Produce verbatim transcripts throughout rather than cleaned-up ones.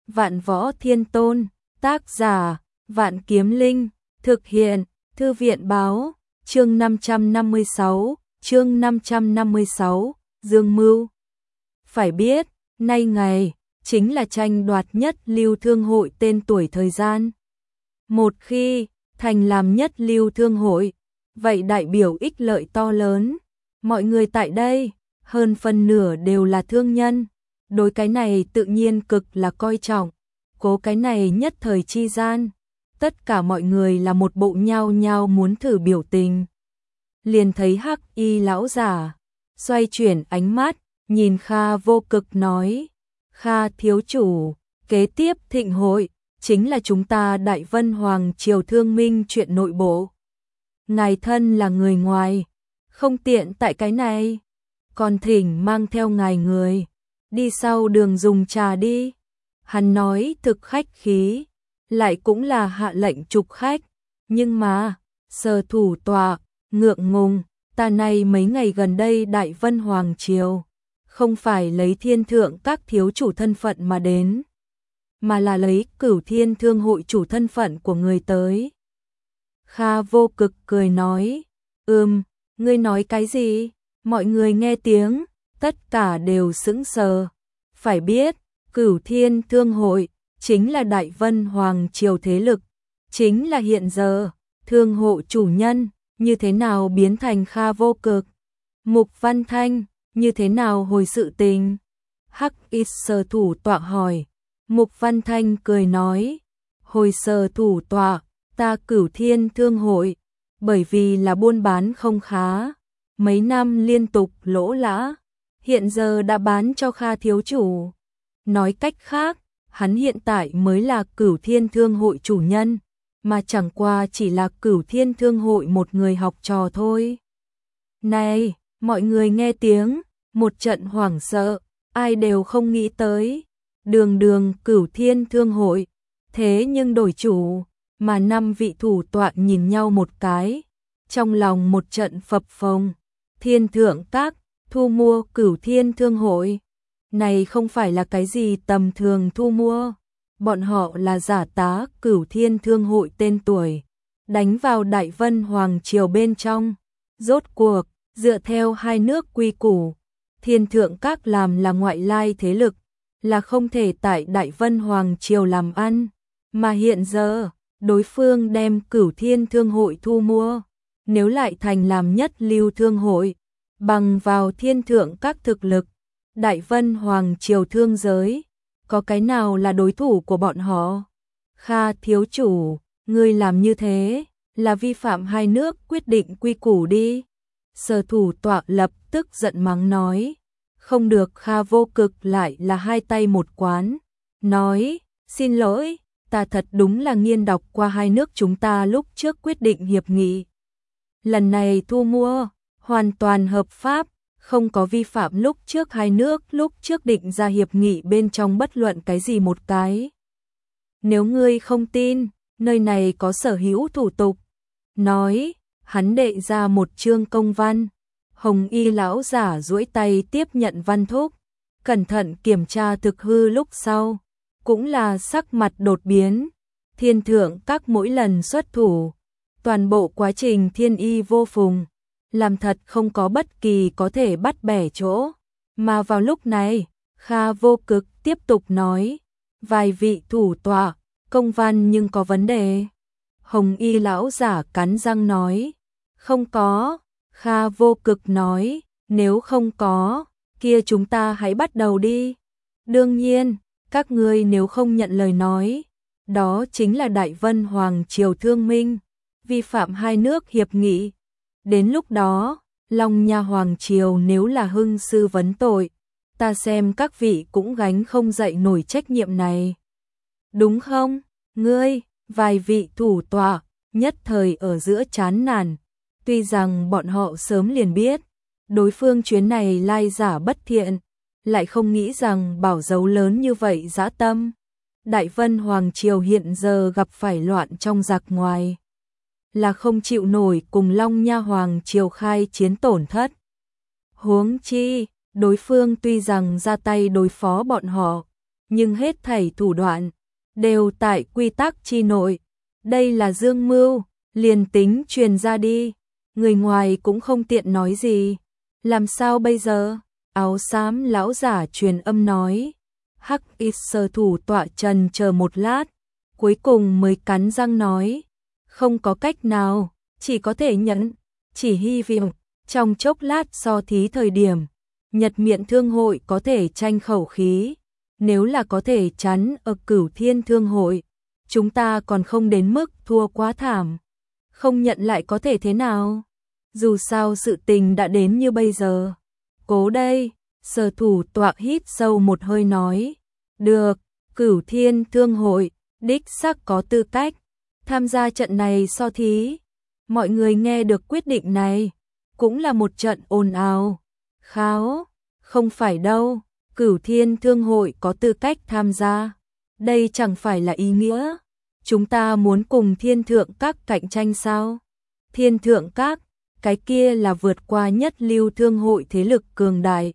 Vạn Võ Thiên Tôn, tác giả, Vạn Kiếm Linh, thực hiện, Thư viện báo, chương năm trăm năm mươi sáu, chương năm trăm năm mươi sáu, Dương Mưu. Phải biết, nay ngày, chính là tranh đoạt nhất lưu thương hội tên tuổi thời gian. Một khi thành làm nhất lưu thương hội, vậy đại biểu ích lợi to lớn. Mọi người tại đây, hơn phần nửa đều là thương nhân. Đối cái này tự nhiên cực là coi trọng. Cố cái này nhất thời chi gian, tất cả mọi người là một bộ nhao nhao muốn thử biểu tình. Liền thấy Hắc Y lão giả xoay chuyển ánh mắt, nhìn Kha Vô Cực nói: "Kha thiếu chủ, kế tiếp thịnh hội chính là chúng ta Đại Vân Hoàng triều thương minh chuyện nội bộ. Ngài thân là người ngoài, không tiện tại cái này, còn thỉnh mang theo ngài người, đi sau đường dùng trà đi." Hắn nói thực khách khí, lại cũng là hạ lệnh trục khách, nhưng mà, Sở thủ tọa, ngượng ngùng, ta này mấy ngày gần đây Đại Vân Hoàng triều, không phải lấy Thiên Thượng các thiếu chủ thân phận mà đến, mà là lấy Cửu Thiên Thương hội chủ thân phận của người tới. Kha Vô Cực cười nói: "Ừm, ngươi nói cái gì?" Mọi người nghe tiếng, tất cả đều sững sờ. Phải biết, Cửu Thiên Thương hội chính là Đại Vân Hoàng triều thế lực, chính là hiện giờ thương hộ chủ nhân, như thế nào biến thành Kha Vô Cực? Mục Văn Thanh, như thế nào hồi sự tình? Hắc Y Sở thủ tọa hỏi. Mục Văn Thanh cười nói: "Hồi Sở thủ tọa, ta Cửu Thiên Thương hội, bởi vì là buôn bán không khá, mấy năm liên tục lỗ lã, hiện giờ đã bán cho Kha thiếu chủ. Nói cách khác, hắn hiện tại mới là Cửu Thiên Thương hội chủ nhân, mà chẳng qua chỉ là Cửu Thiên Thương hội một người học trò thôi." Này, mọi người nghe tiếng, một trận hoảng sợ, ai đều không nghĩ tới. Đường đường Cửu Thiên Thương hội, thế nhưng đổi chủ, mà năm vị thủ tọa nhìn nhau một cái, trong lòng một trận phập phồng. Thiên Thượng các thu mua Cửu Thiên Thương hội, này không phải là cái gì tầm thường thu mua, bọn họ là giả tá Cửu Thiên Thương hội tên tuổi, đánh vào Đại Vân Hoàng triều bên trong. Rốt cuộc, dựa theo hai nước quy củ, Thiên Thượng các làm là ngoại lai thế lực, là không thể tại Đại Vân Hoàng triều làm ăn, mà hiện giờ, đối phương đem Cửu Thiên Thương hội thu mua, nếu lại thành làm nhất lưu thương hội, bằng vào Thiên Thượng các thực lực, Đại Vân Hoàng triều thương giới, có cái nào là đối thủ của bọn họ? Kha thiếu chủ, ngươi làm như thế, là vi phạm hai nước quyết định quy củ đi. Sở thủ tọa lập tức giận mắng nói. Không được. Kha Vô Cực lại là hai tay một quán, nói: "Xin lỗi, ta thật đúng là nghiên đọc qua hai nước chúng ta lúc trước quyết định hiệp nghị. Lần này thu mua, hoàn toàn hợp pháp, không có vi phạm lúc trước hai nước lúc trước định ra hiệp nghị bên trong bất luận cái gì một cái. Nếu ngươi không tin, nơi này có sở hữu thủ tục." Nói, hắn đệ ra một chương công văn. Hồng Y lão giả duỗi tay tiếp nhận văn thúc, cẩn thận kiểm tra thực hư lúc sau, cũng là sắc mặt đột biến. Thiên Thượng các mỗi lần xuất thủ, toàn bộ quá trình thiên y vô phùng, làm thật không có bất kỳ có thể bắt bẻ chỗ. Mà vào lúc này, Kha Vô Cực tiếp tục nói: "Vài vị thủ tọa, công văn nhưng có vấn đề." Hồng Y lão giả cắn răng nói: "Không có." Kha Vô Cực nói: "Nếu không có, kia chúng ta hãy bắt đầu đi. Đương nhiên, các ngươi nếu không nhận lời nói, đó chính là Đại Vân Hoàng triều thương minh, vi phạm hai nước hiệp nghị. Đến lúc đó, Long Nha Hoàng triều nếu là hưng sư vấn tội, ta xem các vị cũng gánh không dậy nổi trách nhiệm này. Đúng không?" Ngươi, vài vị thủ tọa nhất thời ở giữa chán nản. Tuy rằng bọn họ sớm liền biết, đối phương chuyến này lai giả bất thiện, lại không nghĩ rằng bảo dấu lớn như vậy dã tâm. Đại Vân Hoàng triều hiện giờ gặp phải loạn trong giặc ngoài, là không chịu nổi cùng Long Nha Hoàng triều khai chiến tổn thất. Huống chi, đối phương tuy rằng ra tay đối phó bọn họ, nhưng hết thảy thủ đoạn đều tại quy tắc chi nội. Đây là dương mưu, liền tính truyền ra đi, người ngoài cũng không tiện nói gì. Làm sao bây giờ? Áo xám lão giả truyền âm nói. Hắc y sở thủ tọa trần chờ một lát, cuối cùng mới cắn răng nói, không có cách nào, chỉ có thể nhẫn, chỉ hy vọng trong chốc lát so thí thời điểm, Nhật Miện Thương hội có thể tranh khẩu khí, nếu là có thể chắn ở Cửu Thiên Thương hội, chúng ta còn không đến mức thua quá thảm. Không nhận lại có thể thế nào? Dù sao sự tình đã đến như bây giờ. Cố đây, sở thủ tọa hít sâu một hơi nói. Được, Cửu Thiên Thương hội, đích xác có tư cách tham gia trận này so thí. Mọi người nghe được quyết định này, cũng là một trận ồn ào. Kháo, không phải đâu, Cửu Thiên Thương hội có tư cách tham gia. Đây chẳng phải là ý nghĩa. Chúng ta muốn cùng Thiên Thượng Các cạnh tranh sao? Thiên Thượng Các, cái kia là vượt qua nhất lưu thương hội thế lực cường đại.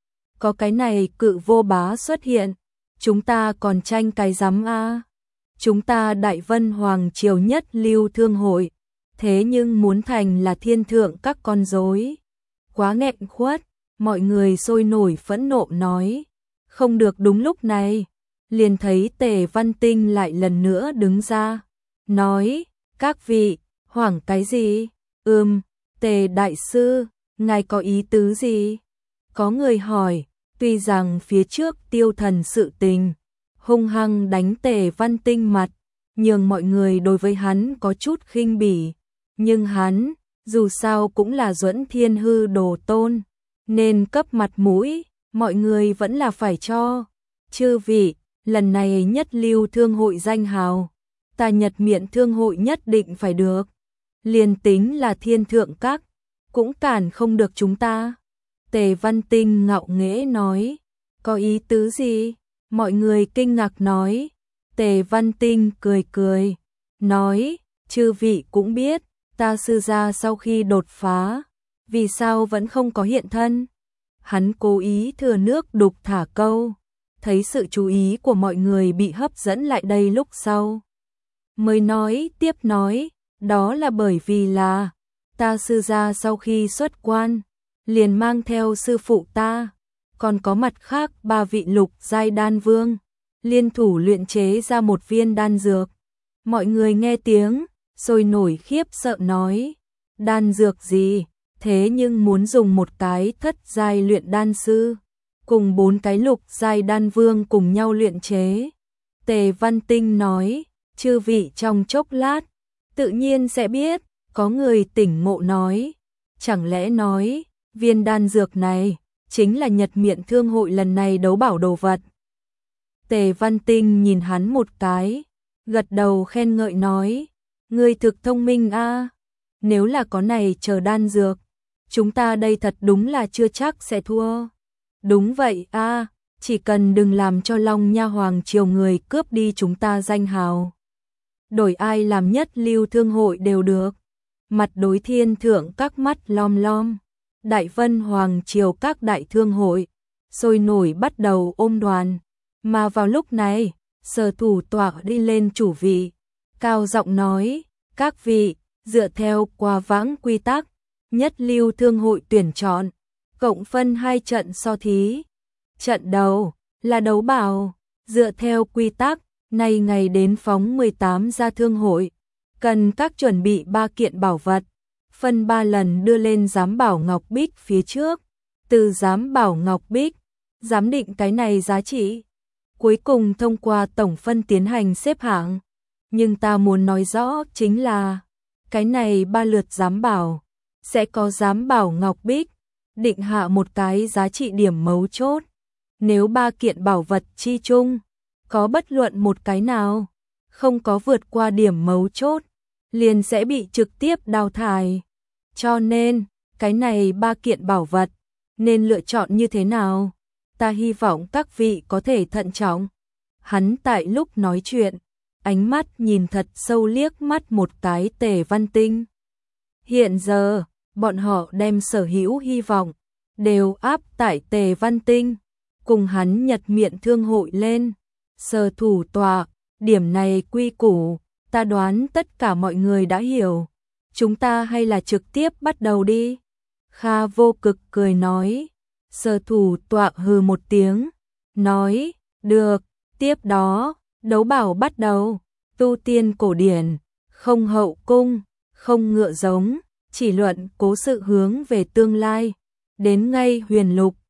Có cái này cự vô bá xuất hiện, chúng ta còn tranh cái rắm a? Chúng ta Đại Vân Hoàng triều nhất lưu thương hội, thế nhưng muốn thành là Thiên Thượng Các con rối. Quá nghẹn khuất, mọi người sôi nổi phẫn nộ nói. Không được. Đúng lúc này, liền thấy Tề Văn Tinh lại lần nữa đứng ra, nói, các vị, hoảng cái gì? Ừm, Tề Đại Sư, ngài có ý tứ gì? Có người hỏi, tuy rằng phía trước Tiêu Thần sự tình, hung hăng đánh Tề Văn Tinh mặt, nhưng mọi người đối với hắn có chút khinh bỉ, nhưng hắn, dù sao cũng là Duẫn Thiên Hư đồ tôn, nên cấp mặt mũi, mọi người vẫn là phải cho. Chư vị, lần này nhất lưu thương hội danh hào, ta Nhật Miện Thương hội nhất định phải được. Liền tính là Thiên Thượng Các, cũng cản không được chúng ta. Tề Văn Tinh ngạo nghễ nói, có ý tứ gì? Mọi người kinh ngạc nói. Tề Văn Tinh cười cười, nói, chư vị cũng biết, ta sư gia sau khi đột phá, vì sao vẫn không có hiện thân? Hắn cố ý thừa nước đục thả câu, thấy sự chú ý của mọi người bị hấp dẫn lại đây lúc sau. Mới nói tiếp nói, đó là bởi vì là, ta sư gia sau khi xuất quan, liền mang theo sư phụ ta, còn có mặt khác ba vị lục giai đan vương, liên thủ luyện chế ra một viên đan dược. Mọi người nghe tiếng, sôi nổi khiếp sợ nói, đan dược gì? Thế nhưng muốn dùng một cái thất giai luyện đan sư, cùng bốn cái lục giai đan vương cùng nhau luyện chế. Tề Văn Tinh nói, chư vị trong chốc lát, tự nhiên sẽ biết. Có người tỉnh ngộ nói, chẳng lẽ nói, viên đan dược này, chính là Nhật Miện Thương hội lần này đấu bảo đồ vật. Tề Văn Tinh nhìn hắn một cái, gật đầu khen ngợi nói, ngươi thực thông minh a, nếu là có này chờ đan dược, chúng ta đây thật đúng là chưa chắc sẽ thua. Đúng vậy a, chỉ cần đừng làm cho Long Nha Hoàng triều người cướp đi chúng ta danh hào. Đổi ai làm nhất lưu thương hội đều được. Mặt đối Thiên Thượng Các mắt lom lom, Đại Vân Hoàng triều các đại thương hội, sôi nổi bắt đầu ôm đoàn. Mà vào lúc này, sở thủ tọa đi lên chủ vị, cao giọng nói, các vị, dựa theo qua vãng quy tắc, nhất lưu thương hội tuyển chọn, cộng phân hai trận so thí. Trận đầu là đấu bảo, dựa theo quy tắc, nay ngày đến phóng mười tám gia thương hội, cần các chuẩn bị ba kiện bảo vật, phân ba lần đưa lên giám bảo Ngọc Bích phía trước, từ giám bảo Ngọc Bích, giám định cái này giá trị, cuối cùng thông qua tổng phân tiến hành xếp hạng. Nhưng ta muốn nói rõ chính là, cái này ba lượt giám bảo, sẽ có giám bảo Ngọc Bích, định hạ một cái giá trị điểm mấu chốt. Nếu ba kiện bảo vật chi chung, có bất luận một cái nào, không có vượt qua điểm mấu chốt, liền sẽ bị trực tiếp đào thải. Cho nên, cái này ba kiện bảo vật, nên lựa chọn như thế nào? Ta hy vọng các vị có thể thận trọng. Hắn tại lúc nói chuyện, ánh mắt nhìn thật sâu liếc mắt một cái Tề Văn Tinh. Hiện giờ, bọn họ đem sở hữu hy vọng, đều áp tại Tề Văn Tinh, cùng hắn Nhật Miện Thương hội lên. Sở thủ tọa, điểm này quy củ, ta đoán tất cả mọi người đã hiểu. Chúng ta hay là trực tiếp bắt đầu đi. Kha Vô Cực cười nói. Sở thủ tọa hừ một tiếng, nói, được, tiếp đó, đấu bảo bắt đầu. Tu tiên cổ điển, không hậu cung, không ngựa giống, chỉ luận cố sự hướng về tương lai. Đến ngay huyền lục,